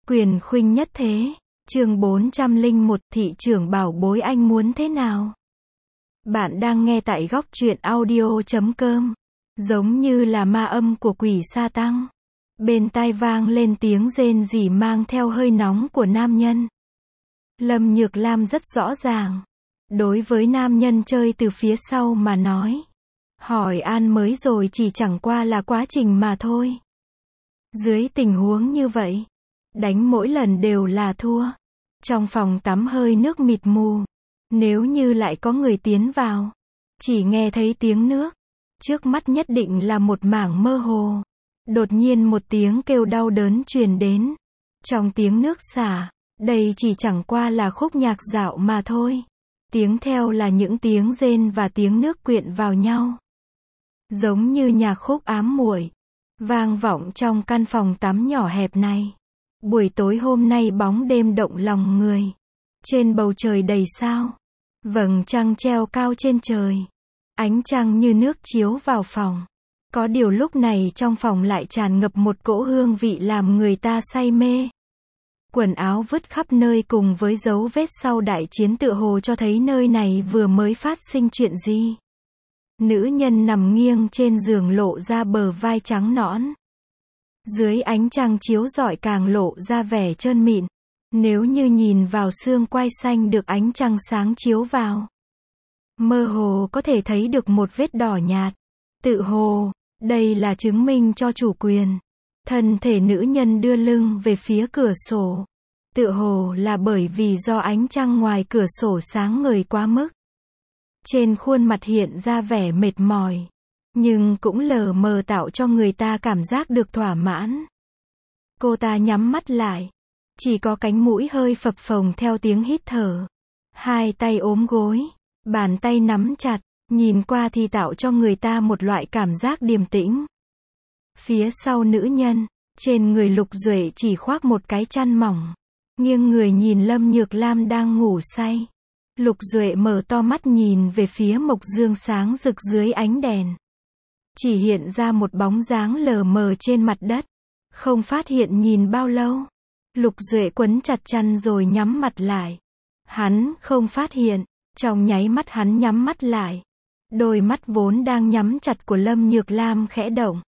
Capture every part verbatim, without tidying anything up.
Quyền khuynh nhất thế. Chương bốn trăm lẻ một, thị trưởng bảo bối anh muốn thế nào? Bạn đang nghe tại góc truyện audio chấm com. Giống như là ma âm của quỷ sa tăng. Bên tai vang lên tiếng rên rỉ mang theo hơi nóng của nam nhân. Lâm Nhược Lam rất rõ ràng. Đối với nam nhân chơi từ phía sau mà nói. Hỏi an mới rồi chỉ chẳng qua là quá trình mà thôi. Dưới tình huống như vậy, đánh mỗi lần đều là thua. Trong phòng tắm hơi nước mịt mù. Nếu như lại có người tiến vào, chỉ nghe thấy tiếng nước. Trước mắt nhất định là một mảng mơ hồ. Đột nhiên một tiếng kêu đau đớn truyền đến. Trong tiếng nước xả, đây chỉ chẳng qua là khúc nhạc dạo mà thôi. Tiếng theo là những tiếng rên và tiếng nước quyện vào nhau. Giống như nhạc khúc ám muội, vang vọng trong căn phòng tắm nhỏ hẹp này. Buổi tối hôm nay bóng đêm động lòng người. Trên bầu trời đầy sao. Vầng trăng treo cao trên trời. Ánh trăng như nước chiếu vào phòng. Có điều lúc này trong phòng lại tràn ngập một cỗ hương vị làm người ta say mê. Quần áo vứt khắp nơi cùng với dấu vết sau đại chiến tựa hồ cho thấy nơi này vừa mới phát sinh chuyện gì. Nữ nhân nằm nghiêng trên giường lộ ra bờ vai trắng nõn. Dưới ánh trăng chiếu rọi càng lộ ra vẻ trơn mịn. Nếu như nhìn vào xương quai xanh được ánh trăng sáng chiếu vào, mơ hồ có thể thấy được một vết đỏ nhạt. Tự hồ, đây là chứng minh cho chủ quyền. Thân thể nữ nhân đưa lưng về phía cửa sổ. Tự hồ là bởi vì do ánh trăng ngoài cửa sổ sáng ngời quá mức. Trên khuôn mặt hiện ra vẻ mệt mỏi. Nhưng cũng lờ mờ tạo cho người ta cảm giác được thỏa mãn. Cô ta nhắm mắt lại. Chỉ có cánh mũi hơi phập phồng theo tiếng hít thở. Hai tay ôm gối. Bàn tay nắm chặt. Nhìn qua thì tạo cho người ta một loại cảm giác điềm tĩnh. Phía sau nữ nhân, trên người Lục Duệ chỉ khoác một cái chăn mỏng. Nghiêng người nhìn Lâm Nhược Lam đang ngủ say. Lục Duệ mở to mắt nhìn về phía mộc dương sáng rực dưới ánh đèn. Chỉ hiện ra một bóng dáng lờ mờ trên mặt đất. Không phát hiện nhìn bao lâu. Lục Duệ quấn chặt chăn rồi nhắm mặt lại. Hắn không phát hiện. Trong nháy mắt hắn nhắm mắt lại. Đôi mắt vốn đang nhắm chặt của Lâm Nhược Lam khẽ động.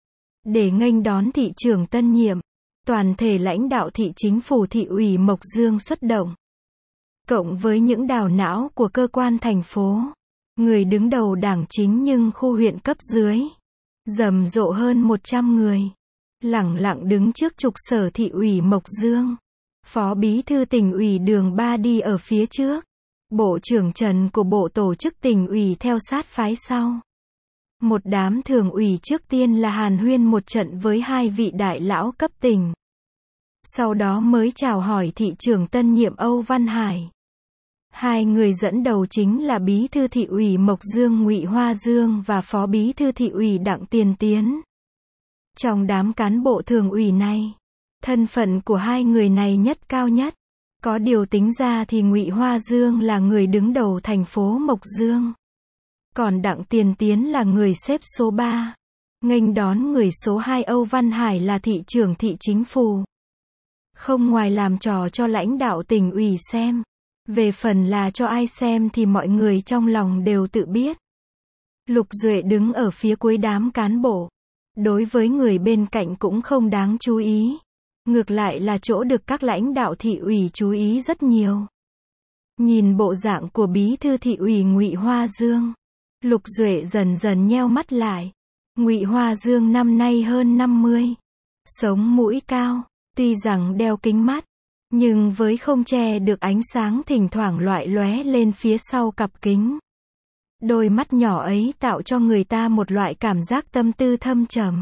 Để nghênh đón thị trưởng tân nhiệm, toàn thể lãnh đạo thị chính phủ thị ủy Mộc Dương xuất động. Cộng với những đào não của cơ quan thành phố, người đứng đầu đảng chính nhưng khu huyện cấp dưới, rầm rộ hơn một trăm người, lẳng lặng đứng trước trục sở thị ủy Mộc Dương. Phó bí thư tỉnh ủy Đường Ba đi ở phía trước. Bộ trưởng Trần của bộ tổ chức tỉnh ủy theo sát phái sau. Một đám thường ủy trước tiên là hàn huyên một trận với hai vị đại lão cấp tỉnh. Sau đó mới chào hỏi thị trưởng tân nhiệm Âu Văn Hải. Hai người dẫn đầu chính là bí thư thị ủy Mộc Dương Ngụy Hoa Dương và phó bí thư thị ủy Đặng Tiền Tiến. Trong đám cán bộ thường ủy này, thân phận của hai người này nhất cao nhất. Có điều tính ra thì Ngụy Hoa Dương là người đứng đầu thành phố Mộc Dương. Còn Đặng Tiền Tiến là người xếp số ba. Nghênh đón người số hai Âu Văn Hải là thị trưởng thị chính phủ. Không ngoài làm trò cho lãnh đạo tỉnh ủy xem. Về phần là cho ai xem thì mọi người trong lòng đều tự biết. Lục Duệ đứng ở phía cuối đám cán bộ. Đối với người bên cạnh cũng không đáng chú ý. Ngược lại là chỗ được các lãnh đạo thị ủy chú ý rất nhiều. Nhìn bộ dạng của bí thư thị ủy Ngụy Hoa Dương, Lục Duệ dần dần nheo mắt lại. Ngụy Hoa Dương năm nay hơn năm mươi. Sống mũi cao, tuy rằng đeo kính mắt, nhưng với không che được ánh sáng thỉnh thoảng loại lóe lên phía sau cặp kính. Đôi mắt nhỏ ấy tạo cho người ta một loại cảm giác tâm tư thâm trầm.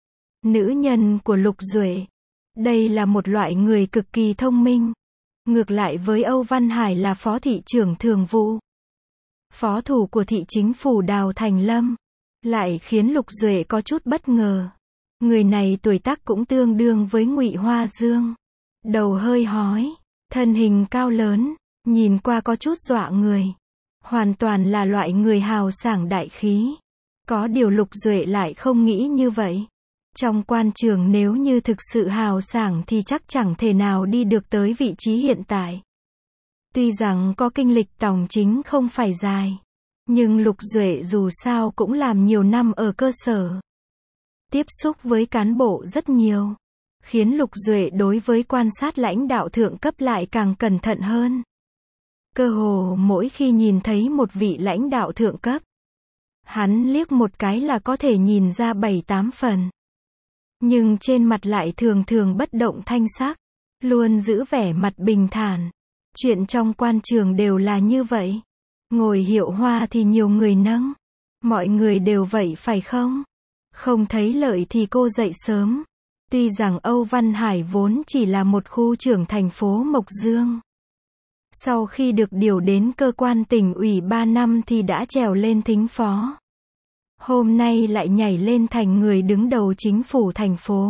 Nữ nhân của Lục Duệ. Đây là một loại người cực kỳ thông minh. Ngược lại với Âu Văn Hải là phó thị trưởng thường vụ, phó thủ của thị chính phủ Đào Thành Lâm, lại khiến Lục Duệ có chút bất ngờ. Người này tuổi tác cũng tương đương với Ngụy Hoa Dương. Đầu hơi hói, thân hình cao lớn, nhìn qua có chút dọa người. Hoàn toàn là loại người hào sảng đại khí. Có điều Lục Duệ lại không nghĩ như vậy. Trong quan trường nếu như thực sự hào sảng thì chắc chẳng thể nào đi được tới vị trí hiện tại. Tuy rằng có kinh lịch tòng chính không phải dài, nhưng Lục Duệ dù sao cũng làm nhiều năm ở cơ sở. Tiếp xúc với cán bộ rất nhiều, khiến Lục Duệ đối với quan sát lãnh đạo thượng cấp lại càng cẩn thận hơn. Cơ hồ mỗi khi nhìn thấy một vị lãnh đạo thượng cấp, hắn liếc một cái là có thể nhìn ra bảy tám phần. Nhưng trên mặt lại thường thường bất động thanh sắc, luôn giữ vẻ mặt bình thản. Chuyện trong quan trường đều là như vậy. Ngồi hiệu hoa thì nhiều người nâng. Mọi người đều vậy phải không? Không thấy lợi thì cô dậy sớm. Tuy rằng Âu Văn Hải vốn chỉ là một khu trưởng thành phố Mộc Dương. Sau khi được điều đến cơ quan tỉnh ủy ba năm thì đã trèo lên thính phó. Hôm nay lại nhảy lên thành người đứng đầu chính phủ thành phố.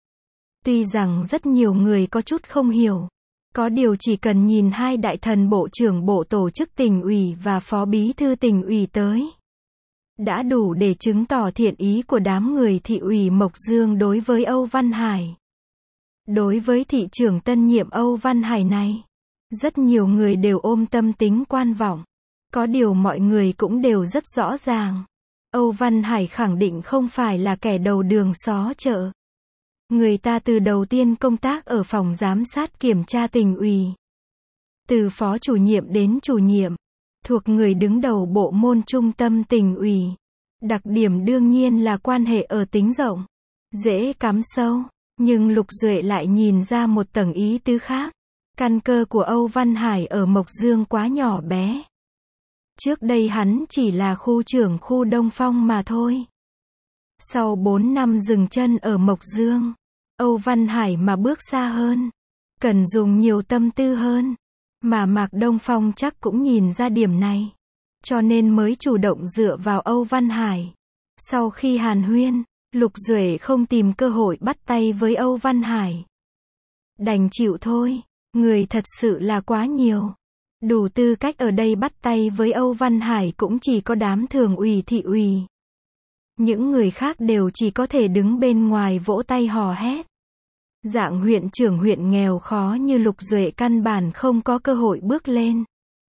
Tuy rằng rất nhiều người có chút không hiểu. Có điều chỉ cần nhìn hai đại thần bộ trưởng bộ tổ chức tỉnh ủy và phó bí thư tỉnh ủy tới, đã đủ để chứng tỏ thiện ý của đám người thị ủy Mộc Dương đối với Âu Văn Hải. Đối với thị trưởng tân nhiệm Âu Văn Hải này, rất nhiều người đều ôm tâm tính quan vọng. Có điều mọi người cũng đều rất rõ ràng. Âu Văn Hải khẳng định không phải là kẻ đầu đường xó chợ. Người ta từ đầu tiên công tác ở phòng giám sát kiểm tra tỉnh ủy. Từ phó chủ nhiệm đến chủ nhiệm, thuộc người đứng đầu bộ môn trung tâm tỉnh ủy. Đặc điểm đương nhiên là quan hệ ở tính rộng, dễ cắm sâu, nhưng Lục Duệ lại nhìn ra một tầng ý tứ khác. Căn cơ của Âu Văn Hải ở Mộc Dương quá nhỏ bé. Trước đây hắn chỉ là khu trưởng khu Đông Phong mà thôi. Sau bốn năm dừng chân ở Mộc Dương, Âu Văn Hải mà bước xa hơn, cần dùng nhiều tâm tư hơn. Mà Mạc Đông Phong chắc cũng nhìn ra điểm này, cho nên mới chủ động dựa vào Âu Văn Hải. Sau khi hàn huyên, Lục Duệ không tìm cơ hội bắt tay với Âu Văn Hải. Đành chịu thôi, người thật sự là quá nhiều. Đủ tư cách ở đây bắt tay với Âu Văn Hải cũng chỉ có đám thường ủy thị ủy. Những người khác đều chỉ có thể đứng bên ngoài vỗ tay hò hét. Dạng huyện trưởng huyện nghèo khó như Lục Duệ căn bản không có cơ hội bước lên.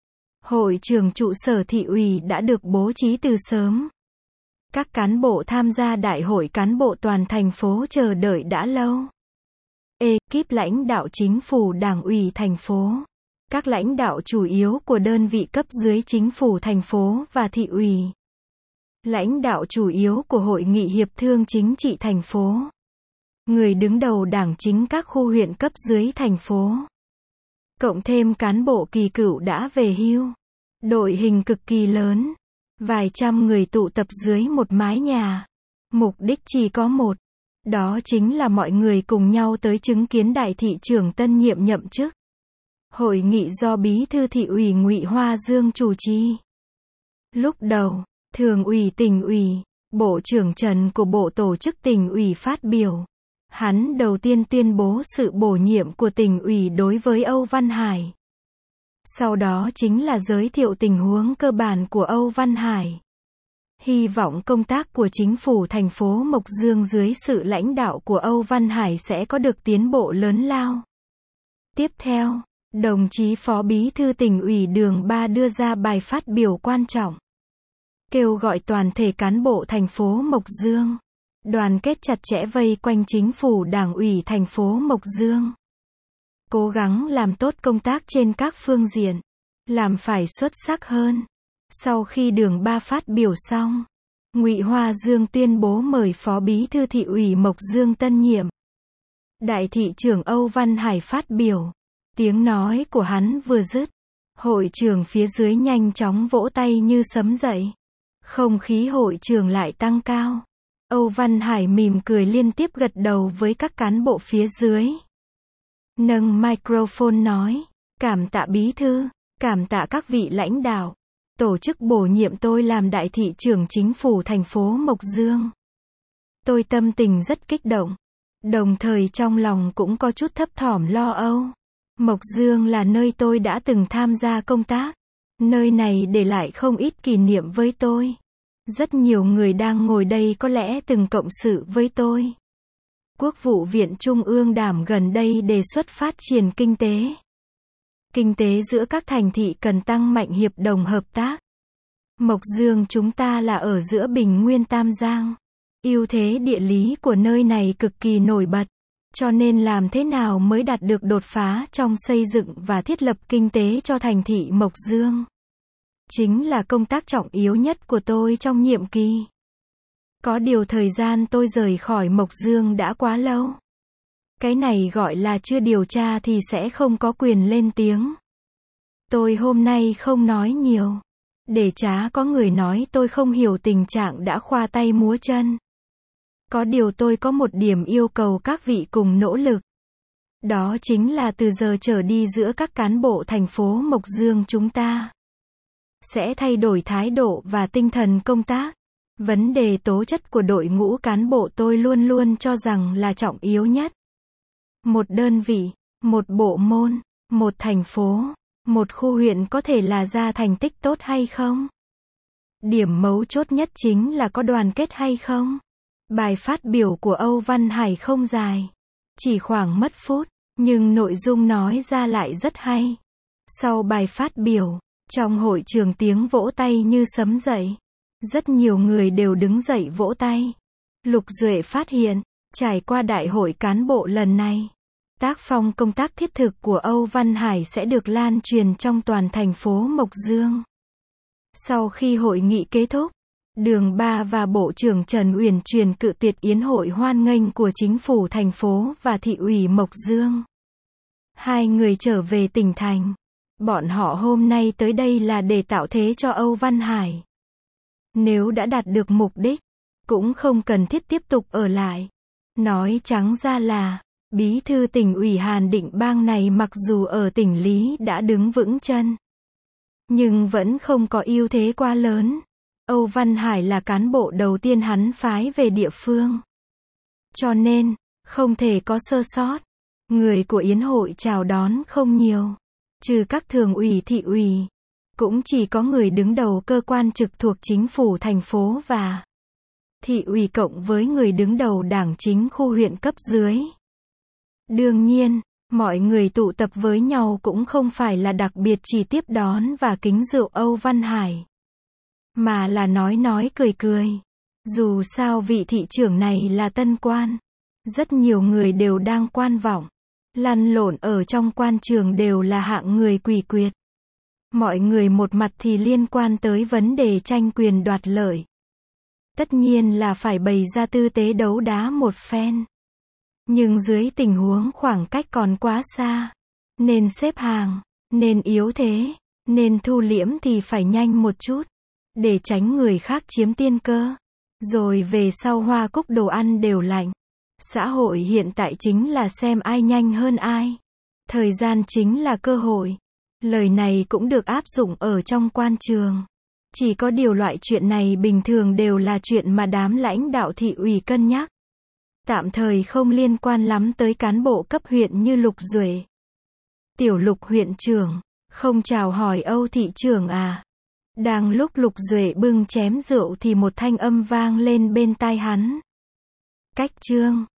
Hội trường trụ sở thị ủy đã được bố trí từ sớm. Các cán bộ tham gia đại hội cán bộ toàn thành phố chờ đợi đã lâu. Ekip lãnh đạo chính phủ đảng ủy thành phố. Các lãnh đạo chủ yếu của đơn vị cấp dưới chính phủ thành phố và thị ủy. Lãnh đạo chủ yếu của Hội nghị Hiệp thương Chính trị thành phố. Người đứng đầu đảng chính các khu huyện cấp dưới thành phố. Cộng thêm cán bộ kỳ cựu đã về hưu. Đội hình cực kỳ lớn. Vài trăm người tụ tập dưới một mái nhà. Mục đích chỉ có một. Đó chính là mọi người cùng nhau tới chứng kiến đại thị trưởng tân nhiệm nhậm chức. Hội nghị do bí thư thị ủy Ngụy Hoa Dương chủ trì. Lúc đầu, thường ủy tỉnh ủy, bộ trưởng Trần của bộ tổ chức tỉnh ủy phát biểu. Hắn đầu tiên tuyên bố sự bổ nhiệm của tỉnh ủy đối với Âu Văn Hải. Sau đó chính là giới thiệu tình huống cơ bản của Âu Văn Hải. Hy vọng công tác của chính phủ thành phố Mộc Dương dưới sự lãnh đạo của Âu Văn Hải sẽ có được tiến bộ lớn lao. Tiếp theo, đồng chí Phó Bí thư tỉnh ủy Đường Ba đưa ra bài phát biểu quan trọng. Kêu gọi toàn thể cán bộ thành phố Mộc Dương đoàn kết chặt chẽ vây quanh chính phủ đảng ủy thành phố Mộc Dương. Cố gắng làm tốt công tác trên các phương diện. Làm phải xuất sắc hơn. Sau khi Đường Ba phát biểu xong, Ngụy Hoa Dương tuyên bố mời Phó Bí thư thị ủy Mộc Dương tân nhiệm. Đại thị trưởng Âu Văn Hải phát biểu. Tiếng nói của hắn vừa dứt, hội trường phía dưới nhanh chóng vỗ tay như sấm dậy. Không khí hội trường lại tăng cao. Âu Văn Hải mỉm cười liên tiếp gật đầu với các cán bộ phía dưới. Nâng microphone nói, cảm tạ bí thư, cảm tạ các vị lãnh đạo, tổ chức bổ nhiệm tôi làm đại thị trưởng chính phủ thành phố Mộc Dương. Tôi tâm tình rất kích động, đồng thời trong lòng cũng có chút thấp thỏm lo âu. Mộc Dương là nơi tôi đã từng tham gia công tác. Nơi này để lại không ít kỷ niệm với tôi. Rất nhiều người đang ngồi đây có lẽ từng cộng sự với tôi. Quốc vụ viện Trung ương Đảng gần đây đề xuất phát triển kinh tế. Kinh tế giữa các thành thị cần tăng mạnh hiệp đồng hợp tác. Mộc Dương chúng ta là ở giữa Bình Nguyên Tam Giang. Ưu thế địa lý của nơi này cực kỳ nổi bật. Cho nên làm thế nào mới đạt được đột phá trong xây dựng và thiết lập kinh tế cho thành thị Mộc Dương? Chính là công tác trọng yếu nhất của tôi trong nhiệm kỳ. Có điều thời gian tôi rời khỏi Mộc Dương đã quá lâu. Cái này gọi là chưa điều tra thì sẽ không có quyền lên tiếng. Tôi hôm nay không nói nhiều. Để chả có người nói tôi không hiểu tình trạng đã khoa tay múa chân. Có điều tôi có một điểm yêu cầu các vị cùng nỗ lực. Đó chính là từ giờ trở đi giữa các cán bộ thành phố Mộc Dương chúng ta sẽ thay đổi thái độ và tinh thần công tác. Vấn đề tố chất của đội ngũ cán bộ tôi luôn luôn cho rằng là trọng yếu nhất. Một đơn vị, một bộ môn, một thành phố, một khu huyện có thể là ra thành tích tốt hay không? Điểm mấu chốt nhất chính là có đoàn kết hay không? Bài phát biểu của Âu Văn Hải không dài, chỉ khoảng mất phút, nhưng nội dung nói ra lại rất hay. Sau bài phát biểu, trong hội trường tiếng vỗ tay như sấm dậy. Rất nhiều người đều đứng dậy vỗ tay. Lục Duệ phát hiện, trải qua đại hội cán bộ lần này, tác phong công tác thiết thực của Âu Văn Hải sẽ được lan truyền trong toàn thành phố Mộc Dương. Sau khi hội nghị kết thúc, Đường Ba và Bộ trưởng Trần Uyển truyền cự tuyệt yến hội hoan nghênh của chính phủ thành phố và thị ủy Mộc Dương. Hai người trở về tỉnh thành. Bọn họ hôm nay tới đây là để tạo thế cho Âu Văn Hải. Nếu đã đạt được mục đích, cũng không cần thiết tiếp tục ở lại. Nói trắng ra là, bí thư tỉnh ủy Hàn Định Bang này mặc dù ở tỉnh Lý đã đứng vững chân, nhưng vẫn không có ưu thế quá lớn. Âu Văn Hải là cán bộ đầu tiên hắn phái về địa phương. Cho nên, không thể có sơ sót. Người của yến hội chào đón không nhiều. Trừ các thường ủy thị ủy. Cũng chỉ có người đứng đầu cơ quan trực thuộc chính phủ thành phố và thị ủy cộng với người đứng đầu đảng chính khu huyện cấp dưới. Đương nhiên, mọi người tụ tập với nhau cũng không phải là đặc biệt chỉ tiếp đón và kính rượu Âu Văn Hải, mà là nói nói cười cười. Dù sao vị thị trưởng này là tân quan. Rất nhiều người đều đang quan vọng. Lăn lộn ở trong quan trường đều là hạng người quỷ quyệt. Mọi người một mặt thì liên quan tới vấn đề tranh quyền đoạt lợi. Tất nhiên là phải bày ra tư tế đấu đá một phen. Nhưng dưới tình huống khoảng cách còn quá xa, nên xếp hàng, nên yếu thế, nên thu liễm thì phải nhanh một chút, để tránh người khác chiếm tiên cơ. Rồi về sau hoa cúc đồ ăn đều lạnh. Xã hội hiện tại chính là xem ai nhanh hơn ai. Thời gian chính là cơ hội. Lời này cũng được áp dụng ở trong quan trường. Chỉ có điều loại chuyện này bình thường đều là chuyện mà đám lãnh đạo thị ủy cân nhắc. Tạm thời không liên quan lắm tới cán bộ cấp huyện như Lục Duệ. Tiểu Lục huyện trưởng, không chào hỏi Âu thị trưởng à? Đang lúc Lục Duệ bưng chén rượu thì một thanh âm vang lên bên tai hắn. Cách Trương.